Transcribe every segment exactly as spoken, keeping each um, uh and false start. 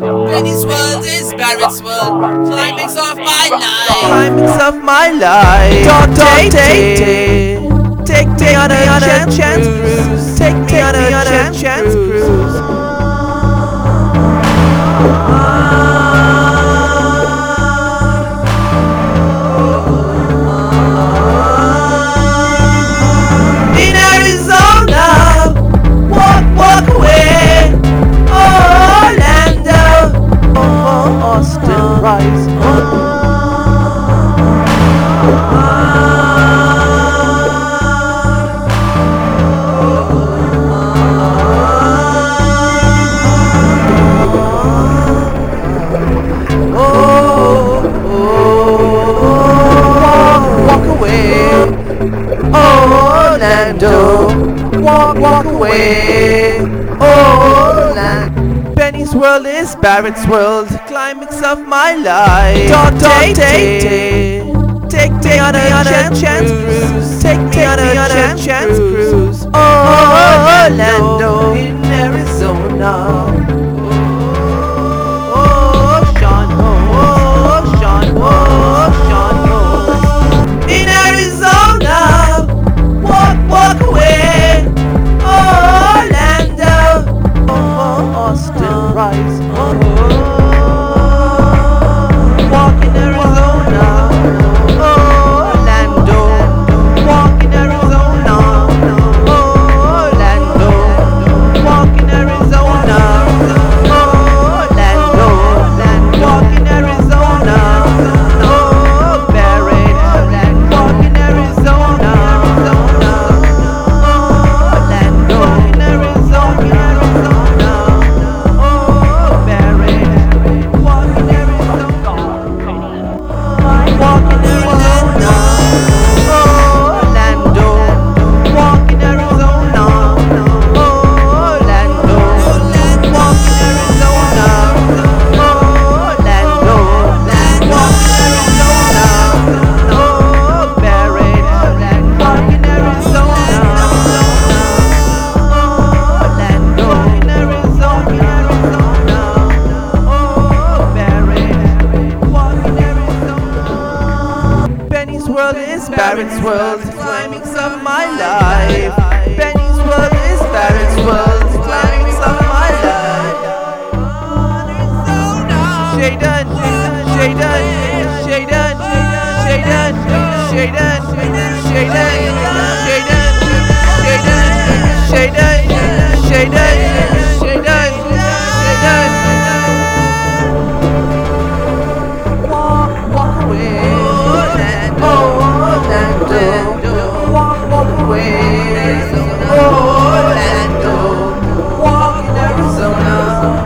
Benny's world is Barrett's world. Climax of my life. Climax of my life. Don't take, take, take, take me on a chance, chance cruise. Take me on a chance, chance cruise. In Arizona, walk, walk away. Orlando, oh, Austin, rise. Orlando, walk, walk away. Orlando. Benny's world is Barrett's world. Climax of my life. Don't take, take, take me on a chance, chance cruise. Take me on a chance, chance cruise. Orlando in Arizona. Oh, Sean, oh, Sean, oh, Sean, oh. In Arizona. Walk away, Orlando, oh, Austin, rise, oh, walk in Arizona, Orlando, walk in Arizona, Orlando, walk in Arizona, Orlando, walk in Arizona, oh, Barrett, walk in Arizona. World is Barrett's world, climax of my life. Benny's world is Barrett's world, climax of my life. Shaden, Shaden, Shaden, Shaden, Shaden, Shaden, Shaden, Shaden, Shaden, Shaden, Shaden, Shaden. Walk, walk away. Orlando, walk, walk away. Orlando, walk in Arizona.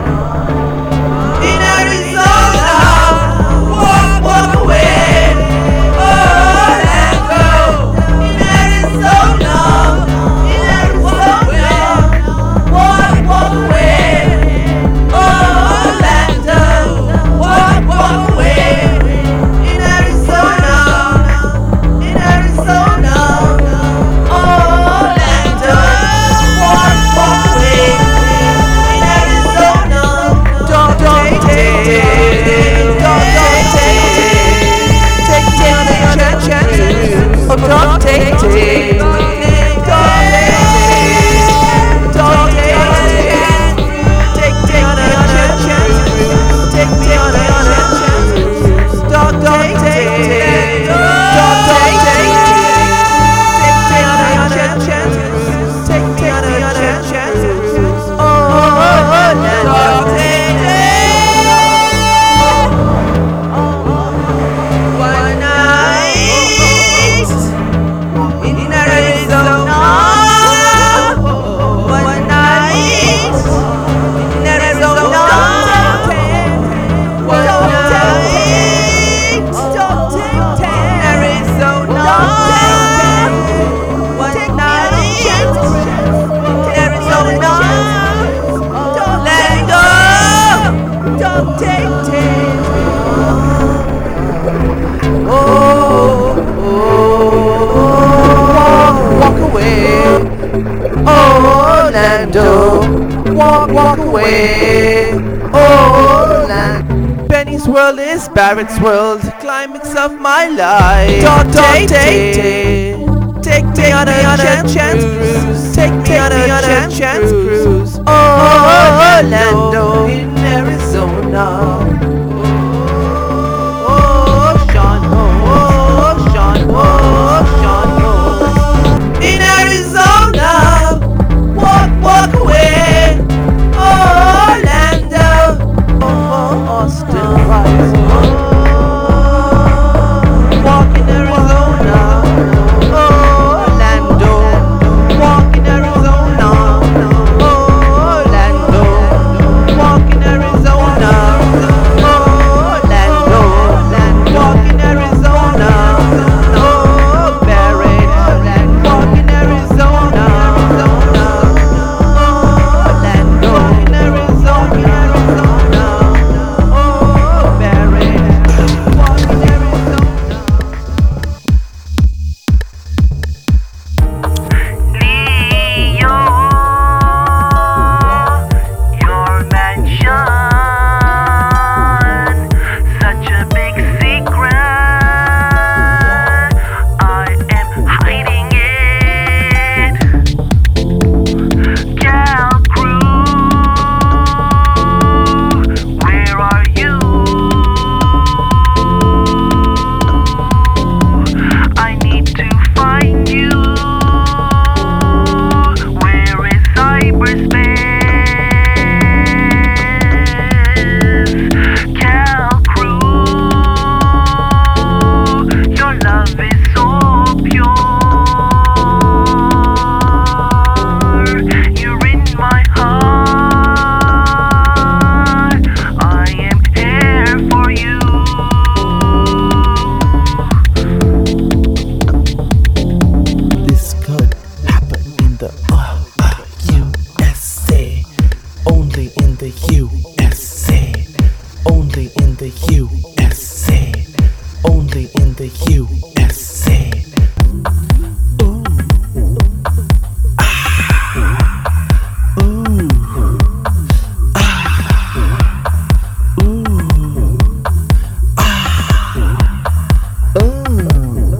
In Arizona, walk, walk away. Orlando, in Arizona, in Arizona, walk, walk away. Orlando, walk, walk away. In Arizona. Don't take, take, don't take, don't take, take, take on a chance, take me on a chance, don't, don't take, don't, don't take, take, take on a chance, take, take on a chance, oh, don't take. Orlando, walk, walk away. Oh. This world is Barrett's world, climax of my life. Dog day, day, take me on a chance cruise. Take me on a chance cruise. Oh, Orlando in Arizona. Oh, Sean, oh, Sean, oh, Sean, oh. In Arizona, walk, walk away. Oh, Orlando, oh, Austin, rise. Oh, walk in Arizona. Oh, Orlando, walk in Arizona. Oh, Orlando, walk in Arizona. Oh, Orlando, walk in Arizona. Oh, Barrett, walk in Arizona. Oh, Orlando, in Arizona. Oh, Barrett, walk in Arizona. Leo, your mansion, such a big secret. I am hiding it. Cal Crew, where are you? I need to find you. Where is cyberspace? Cal Crew, your love is so pure. You're in my heart. I am here for you. This could happen in the uh, uh, U S A. Only in the U S A. Only in the U S A. Only in the U S A. Ooh. Ah. Ooh. Ah. Ooh. Ah. Ooh.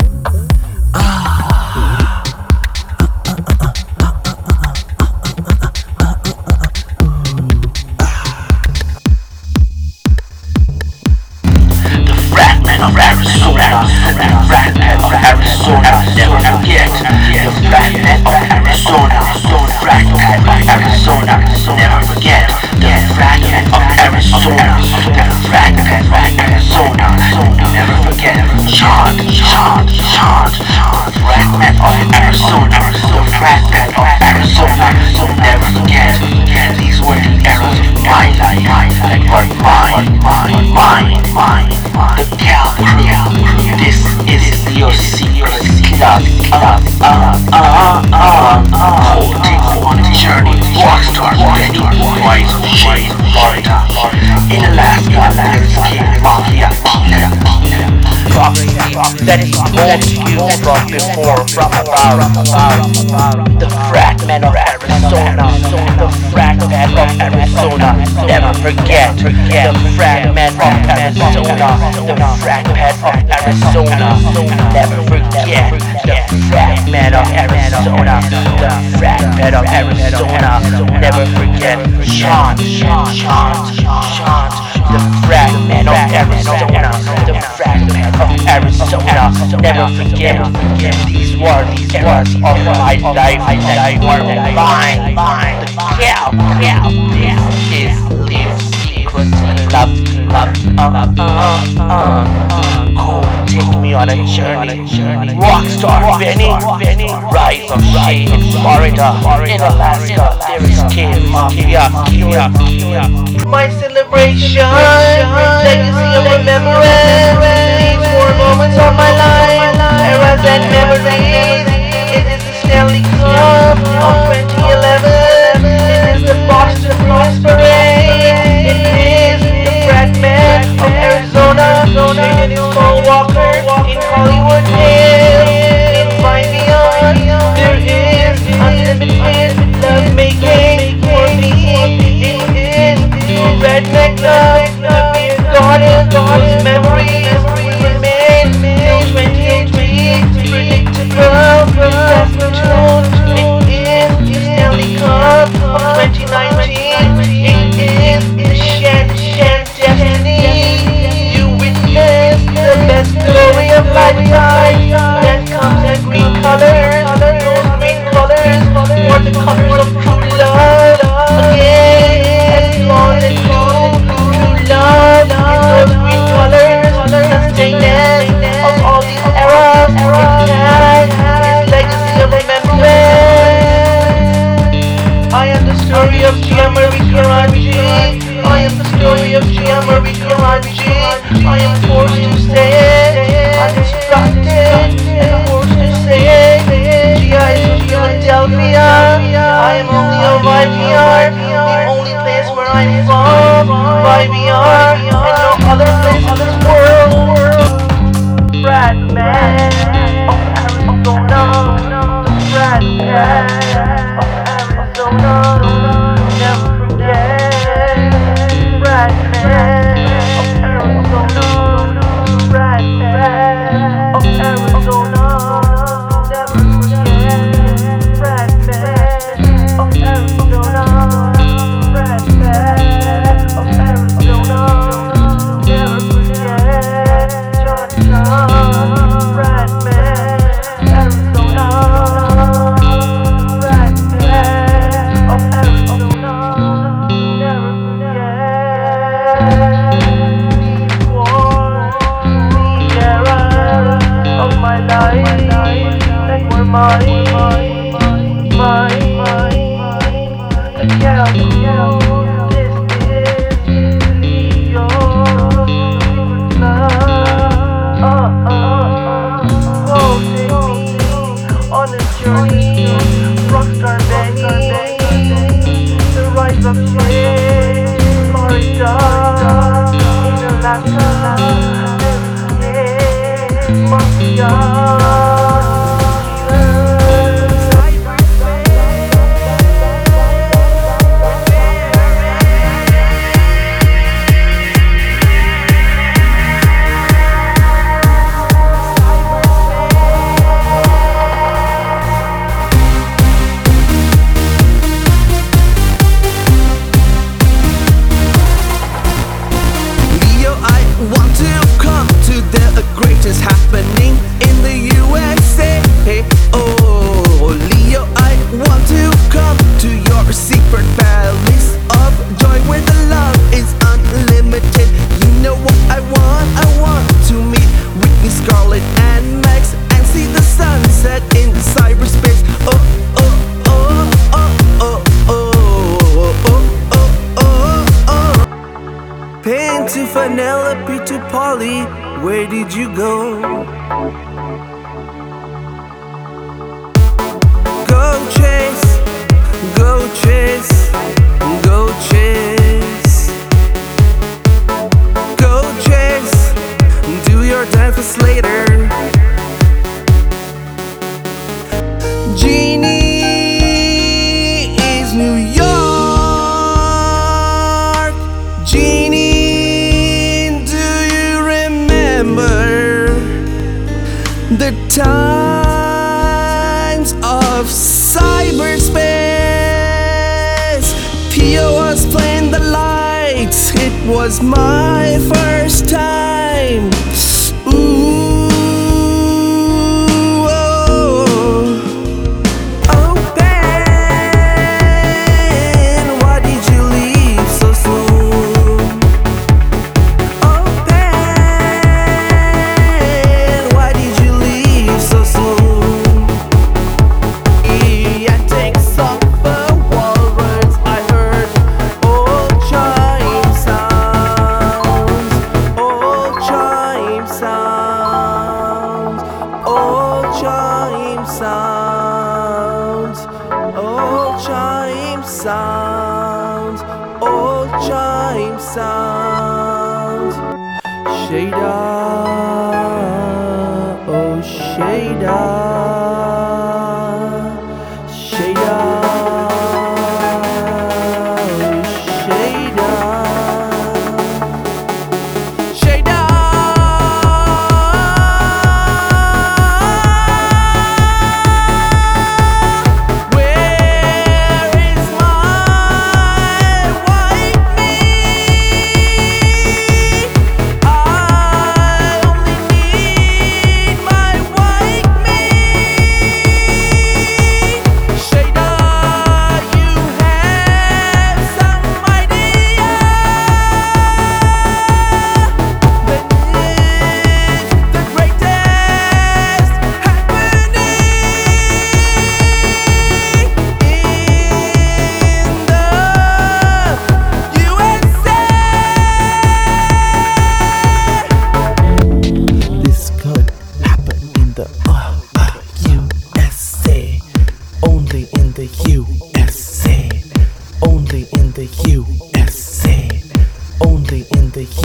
The fragment of Arizona, the fragment of Arizona, never forget. The fragment of Arizona, the fragment of Arizona, never forget. The fragment of Arizona, the fragment of Arizona, never forget. Chant, chant, chant, the fragment of Arizona, the fragment of Arizona, never forget. These were the arrows of my life that were mine, mine, mine, mine. The Cal Crew, this is your secret club, club, uh, uh, uh, uh. Who take you on a journey, rockstar, Benny, Rise of Shade, Florida. In Alaska, there's King Mafia, prophecy that is told to you from before, from about, about the fragment of Arizona, the fragment of Arizona, never forget, the fragment of Arizona, the fragment of Arizona, never forget, the fragment of Arizona, the fragment of Arizona, never forget, chant, chant, chant, chant, the fragment of Arizona, the fragment of Arizona, never forget, these were the eras of my life that were mine, mine, the Cal, Cal, this is this secret love, love, uh, uh, uh, go take me on a journey, rockstar Benny, Rise of Shade in Florida, in Alaska, there is King Mafia, my celebration, legacy of remembrance, these four moments of my life, eras and memories. It is the Stanley Cup of twenty eleven. It is the Boston Blues Parade. It is the fragment of Arizona, shaded in Paul Walker, in Hollywood Hills, in Fine Beyond. There is unlimited love making for me. It is the redneck love, the beer garden. never become G. I am forced to say I'm distracted and forced to say G I is from Philadelphia. I am only of I V R, the only place where I'm from. I V R and no other place in this world. Frat man of Arizona, the frat man of Arizona, never forget. Frat man of Arizona, the frat man of Arizona, never forget. Frat man of Arizona, frat man of Arizona, never forget. John, frat man, Arizona, frat man of Arizona, never forget. These were the era of my life, that were mine, mine, mine, mine. Yeah, yeah, this is Leo, secret love. Uh, uh, uh. Go take me on a journey, rockstar Benny, the rise of shit, Florida, in Alaska, yeah, Mafia. Greatest happening in the U S A. Hey, oh, Leo, I want to come to your secret palace of joy where the love is unlimited. You know what I want? I want to meet Whitney, Scarlett, and Max and see the sunset in cyberspace. Oh, oh, oh, oh, oh, oh, oh, oh, oh, oh. Pain to Penelope to Polly. Where did you go? Go chase, go chase, go chase, go chase, do your dance later. Genie is New York. Genie, the times of cyberspace. Pio was playing the lights. It was my first time. Ooh, oh, oh, Ben, why did you leave so soon? Oh, Ben, why did you leave so soon? The antics of the walrus, I heard old chime sounds, old chime sounds, old chime sounds, old chime sounds, old chime sounds. Shada, oh Shada, Shada, oh Shada, Shada. Where is my white meat? I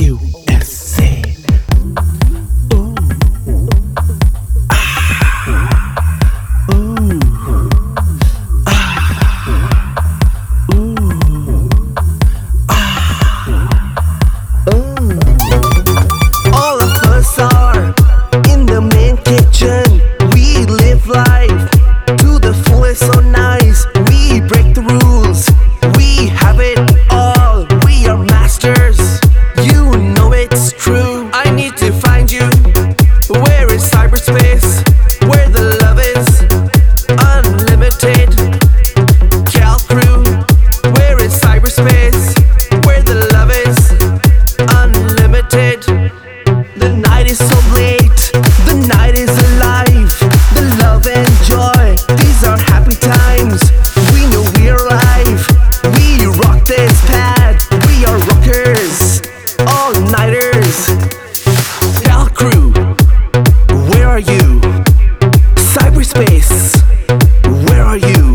U S A. Ooh. Ah. Ooh. Ah. Ooh. Ah. Ooh. All of us are in the main kitchen. We live life to the fullest, so nice. We break the rules. We have it all. We are masters. You know it's true. I need to find you. Where is cyberspace? Where the love is unlimited. Cal crew. Where is cyberspace? Where the love is unlimited. The night is so late. The night is alive. The love and joy. These are happy times. We know we're alive. We rock this pad. We are rockers. All nighters. Cal crew, where are you? Cyberspace, where are you?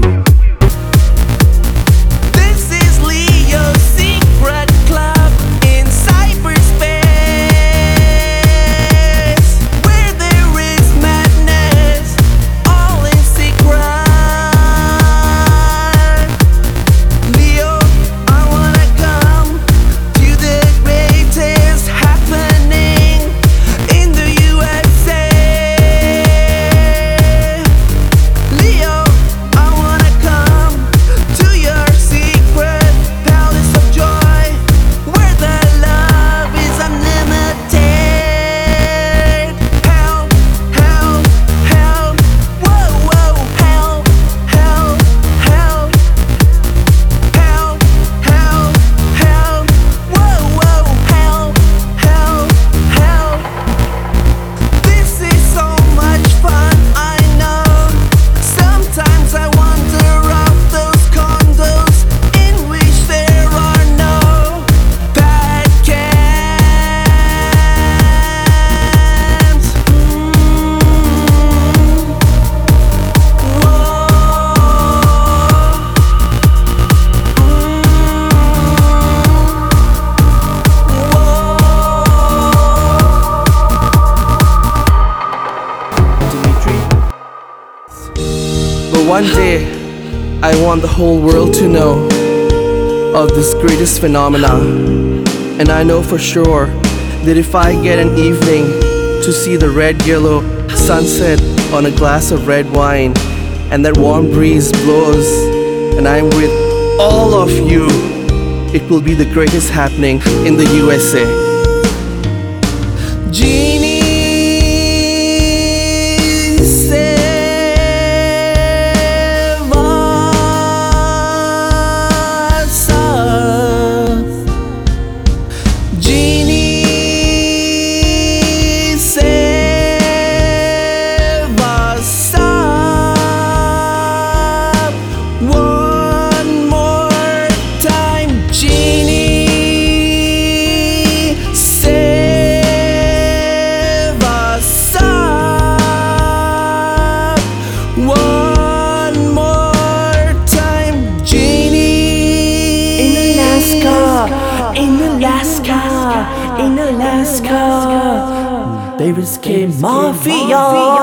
This is Leo's secret club in cyberspace, where there is madness, all in secret. Leo, I wanna come to the greatest happening in the U S A. Leo, I wanna come to your secret palace of joy, where the love is unlimited. Hell, hell, hell, whoa, whoa, hell, hell, hell, hell, hell, hell, whoa, whoa, hell, hell, hell. This is so much fun, I know. Sometimes I wonder of those condos in which there are no bad cams. Mm. Whoa. Dimitri. But one day, I want the whole world to know of this greatest phenomena. And I know for sure that if I get an evening to see the red-yellow sunset on a glass of red wine, and that warm breeze blows, and I'm with all of you, it will be the greatest happening in the U S A. Genie, save us up. Genie, save us up. One more time, Genie, save us up. One more time, Genie. In Alaska, in Alaska, in Alaska, there is K Mafia.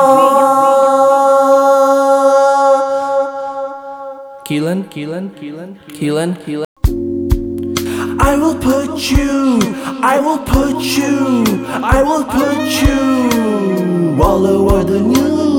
Keelan, Keelan, Keelan, Keelan, Keelan. I will put you, I will put you, I will put you all over the news.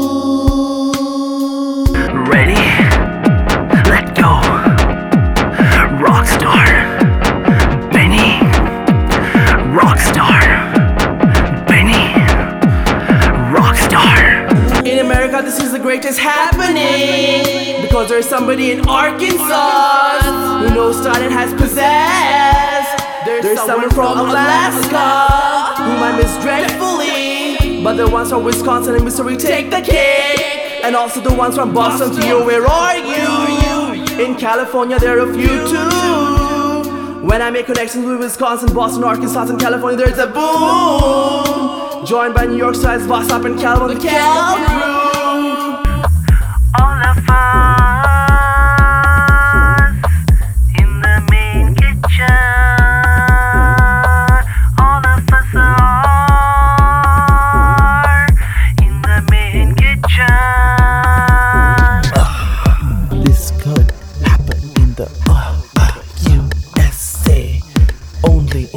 Ready? Let go. Rockstar. Benny. Rockstar. Benny. Rockstar. In America, this is the greatest happening, because there's somebody in Arkansas who knows style and has possessed. There's, there's someone from Alaska whom I miss dreadfully, but the ones from Wisconsin and Missouri take the cake, and also the ones from Boston to you. Where are you? In California, there are a few too. When I make connections with Wisconsin, Boston, Arkansas, and California, there's a boom. Joined by New York size boss up in California, the Cal crew. All of us in the main kitchen.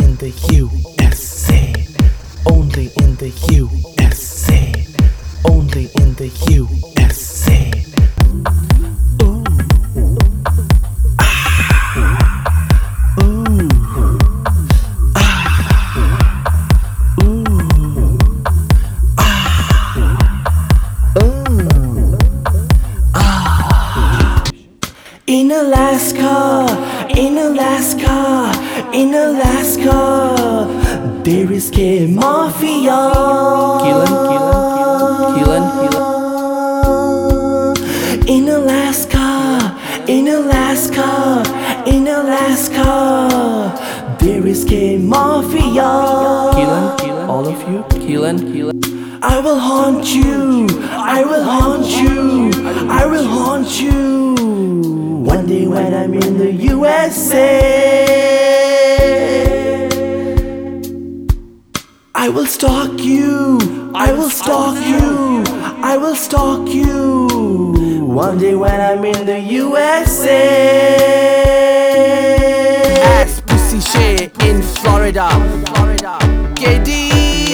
in the U S A. Only in the U S A. Only in the U S A. Ooh. Ah. Ooh. Ah. Ooh. Ah. Ooh. Ah. In Alaska, in Alaska, in Alaska, there is gay mafia. Keelan, Keelan, Keelan, Keelan. In Alaska, in Alaska, in Alaska, there is gay mafia. Keelan, Keelan, all of you, Keelan, Keelan. I will haunt you, I will haunt you, I will haunt you. One day when I'm in the U S A, I will stalk you, I will stalk you, I will stalk you. One day when I'm in the U S A. Ass pussy shit in Florida, K D.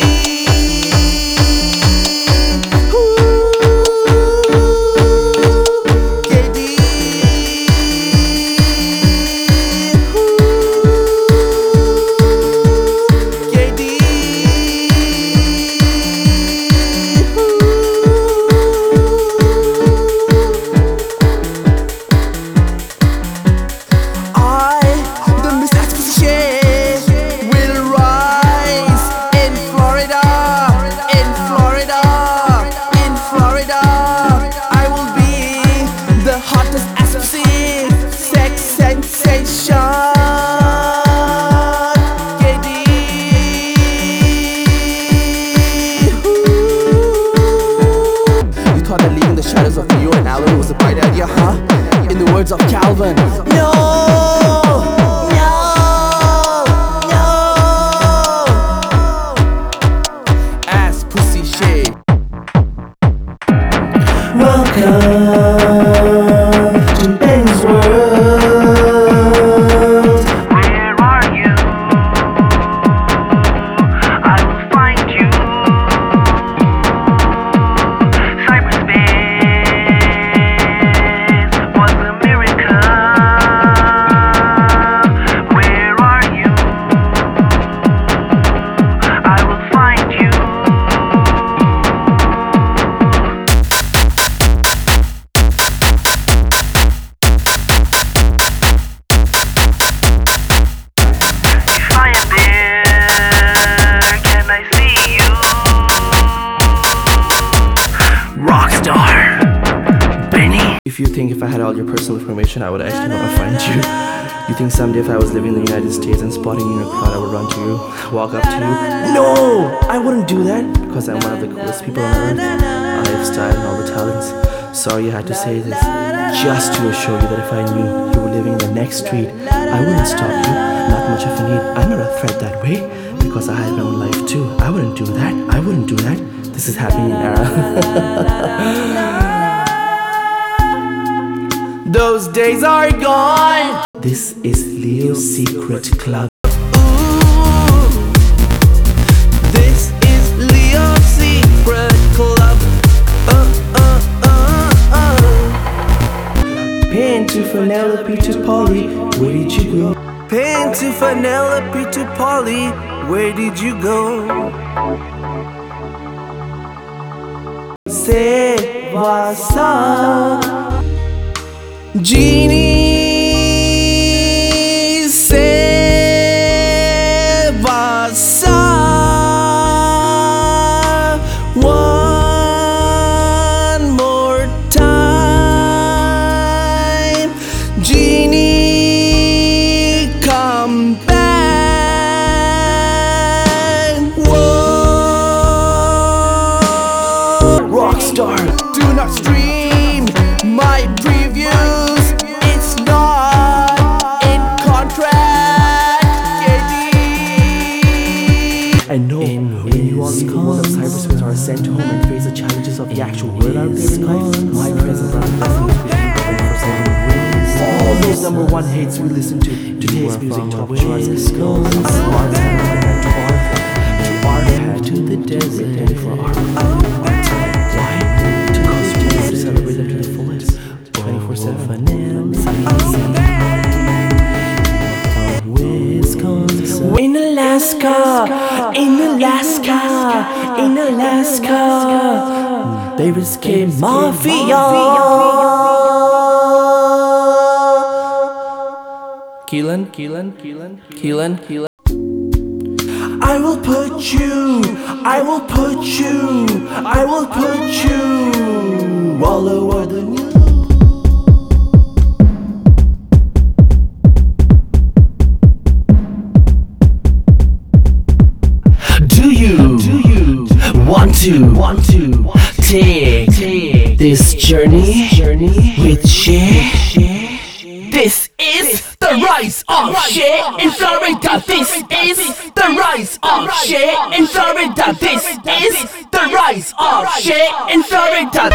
Shadows of Leo and Alan was a bright idea, huh? In the words of Calvin, no, no, no. Ass pussy shit. Welcome to Ben's world. Where are you? I will find you. Cyberspace was a miracle. Where are you? I will find you. If I am there, can I see you? Rockstar Benny. If you think if I had all your personal information, I would actually want to find you. You think someday if I was living in the United States and spotting you in a crowd, I would run to you, walk up to you? No, I wouldn't do that because I'm one of the coolest people on earth. I have style and all the talents. Sorry I had to say this, just to assure you that if I knew you were living in the next street, I wouldn't stop you. Not much of a need. I'm not a threat that way because I had my own life too. I wouldn't do that. I wouldn't do that. This is happening in era. Those days are gone. This is Leo's Secret Club. Ooh, this is Leo's Secret Club. Uh, uh, uh, uh. Pen to Penelope to Polly, where did you go? Pen to Penelope to Polly, where did you go? C'est ça. Genie, c'est ça. One more time. Genie, come back. Whoa. Rockstar, do not stream my previews. It's not in contract, K D. I know when you all leave the world of cyberspace or are sent home and face the challenges of the actual world out there in life, my presence around you is for sending waves. all those number one hits we listen to. Today's music top charts is goes to our path to the desert for our own time. Why? To cause to celebrate them to the fullest, twenty-four seven. Wisconsin, in Alaska, in Alaska, in Alaska, there is K Mafia. Keelan, Keelan, Keelan, Keelan, Keelan. I will put you, I will put you, I will put you all over the news. Do you, do you want to, want to take, take this journey, journey with Shay? This is the rise of Shay in Florida. This is the rise of Shay in Florida. This is the rise of Shay in Florida.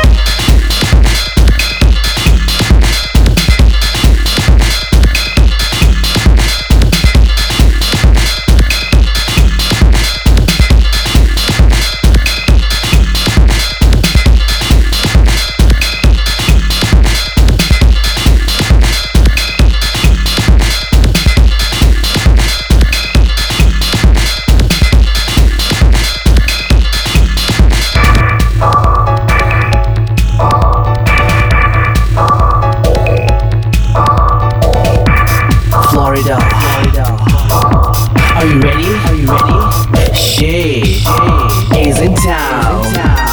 Florida, Florida. Are you ready? Are you ready? Shay is in town.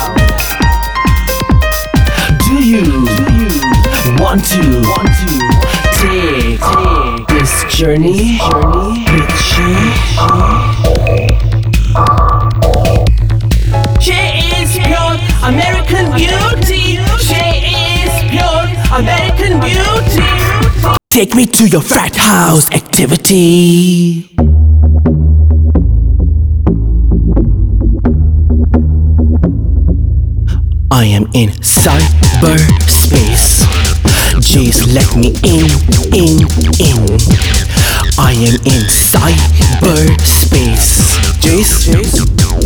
Do you, do you want to, want to take, take this journey, journey with Shay? Shay is pure American beauty. Shay is pure American beauty. Take me to your frat house activity. I am in cyberspace. Just let me in, in, in. I am in cyberspace. Jace, Jace.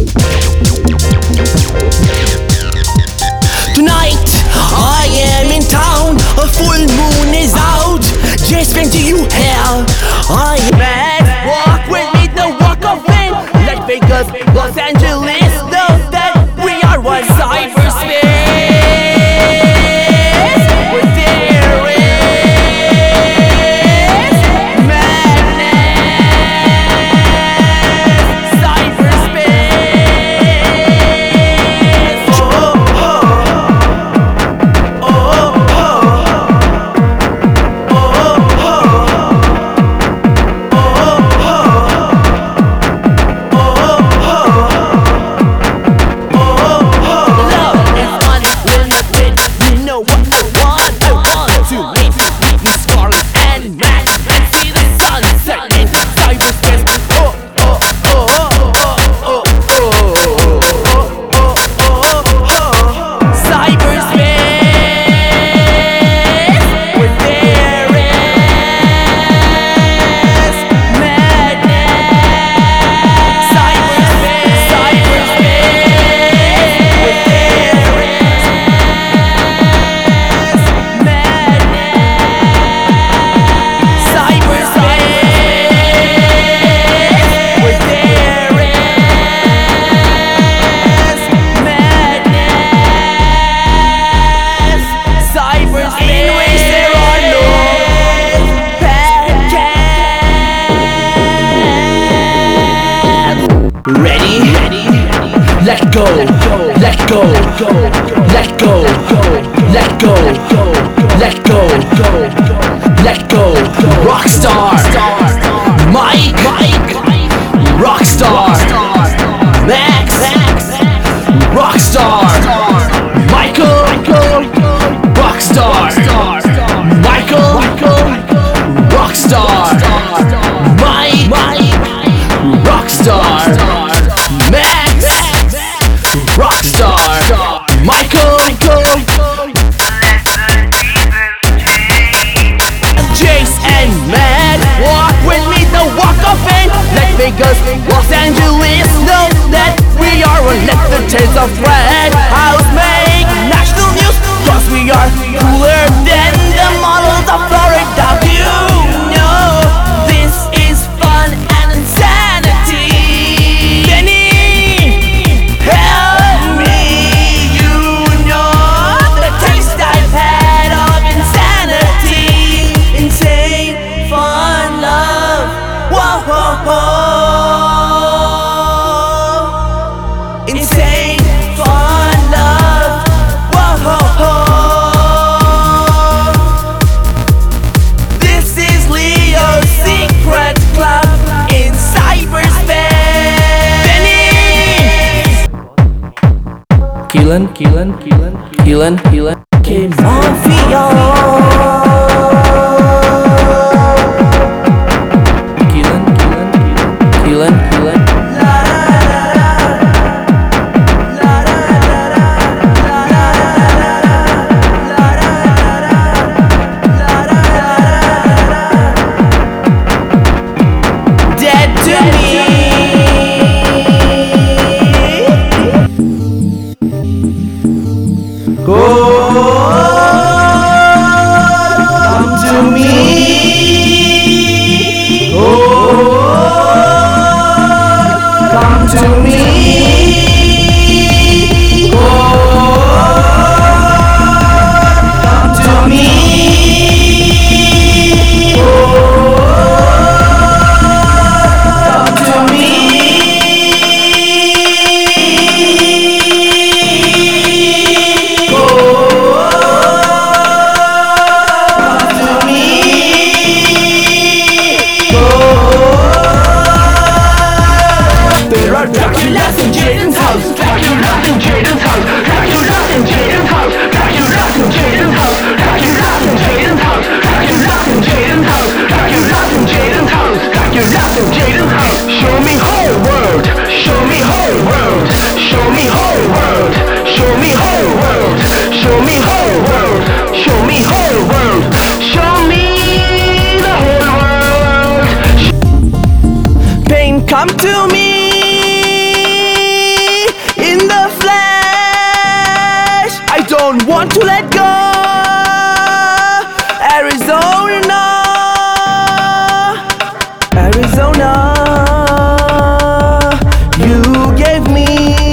Tonight I am in town. A full moon is out. Just when do you hell? I am mad. Walk with me, the walk of fame. Las Vegas, Los Angeles know that we are one cyberspace. Where there is madness. Cyberspace. Oh, oh, oh, oh, Ready? Let go, let go, let go, let go, let go, let go. Rockstar, Mike, Rockstar, Max, Rockstar, Michael, Rockstar, Michael, Rockstar, Mike, Rockstar, Max, Rockstar, Michael, Los Angeles know that we are a let the taste of red house make national news, cause we are cooler than the models of Florida. You know this is fun and insanity. Benny, help me. You know the taste I've had of insanity. Insane fun love. Whoa, whoa, whoa. Insane fun love. Whoa, whoa, whoa. This is Leo's secret club in cyberspace. Benny! Keelan, Keelan, Keelan, Keelan, Keelan. Came on Fio. Keelan, Keelan, Keelan, Keelan. Dead to me. Go come to me. Oh, come to me. Oh, come to me. Oh, come to me. There are Draculas in Jaden's house. Draculas in Jaden's house. Draculas in Jaden's house. Draculas in Jaden's house. Draculas in Jaden's house. Draculas in Jaden's house. Draculas in Jaden's house. Draculas in Jaden's house. Show me whole world. Show me whole world. Show me whole world. Show me whole world. Show me whole world. Show me whole world. Show me the whole world. Pain, come to me. In the flesh, I don't want to let go. Arizona, Arizona, you gave me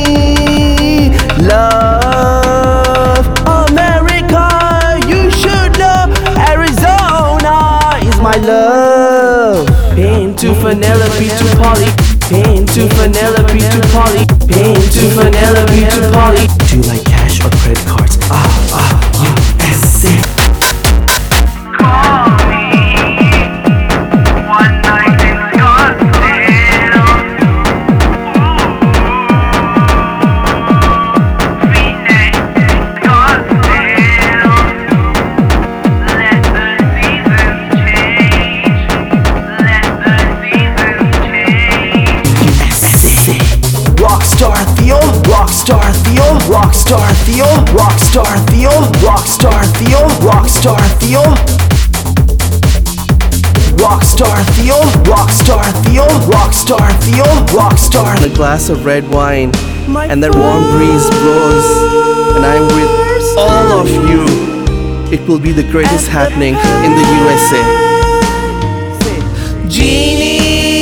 love. America, you should know. Arizona is my love. Pain to Penelope to Polly. Pain to Penelope to Polly. Pain to Penelope to Polly. Do you like cash or credit cards? Ah, ah, U S A. Call me one night in Scottsdale. Ooh, Phoenix, Scottsdale. Let the seasons change. Let the seasons change. Rockstar Theo, Rockstar Theo, Rockstar Theo, Rockstar Theo, Rockstar Theo, Rockstar Theo. Rockstar Theo, Rockstar Theo, Rockstar Theo, Rockstar. A glass of red wine, and that warm breeze blows, and I'm with all of you. It will be the greatest happening in the U S A. Genie,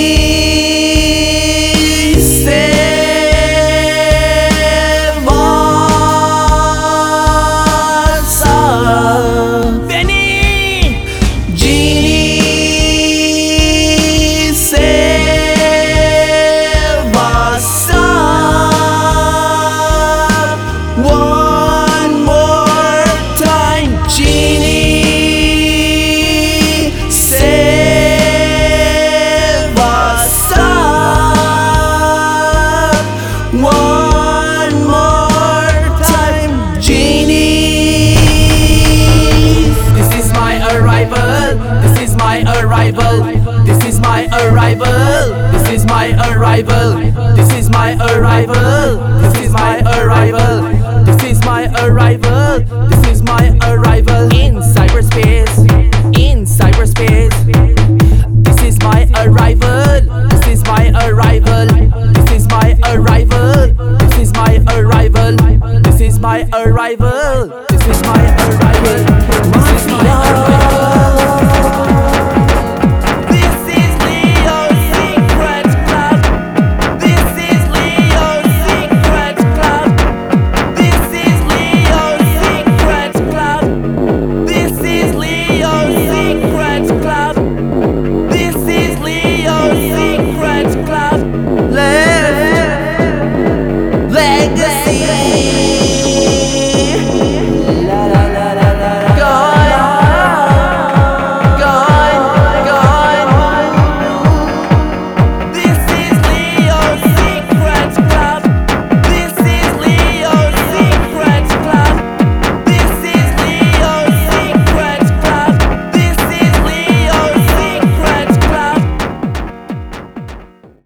save us. Benny, Genie, save us. One more time, Genie, save us up. One more time, Genie. This is my arrival. This is my arrival. This is my arrival. This is my arrival. This is my arrival. This is my arrival. This is my arrival. This is my arrival in cyberspace. In cyberspace. This is my arrival. This is my arrival. arrival.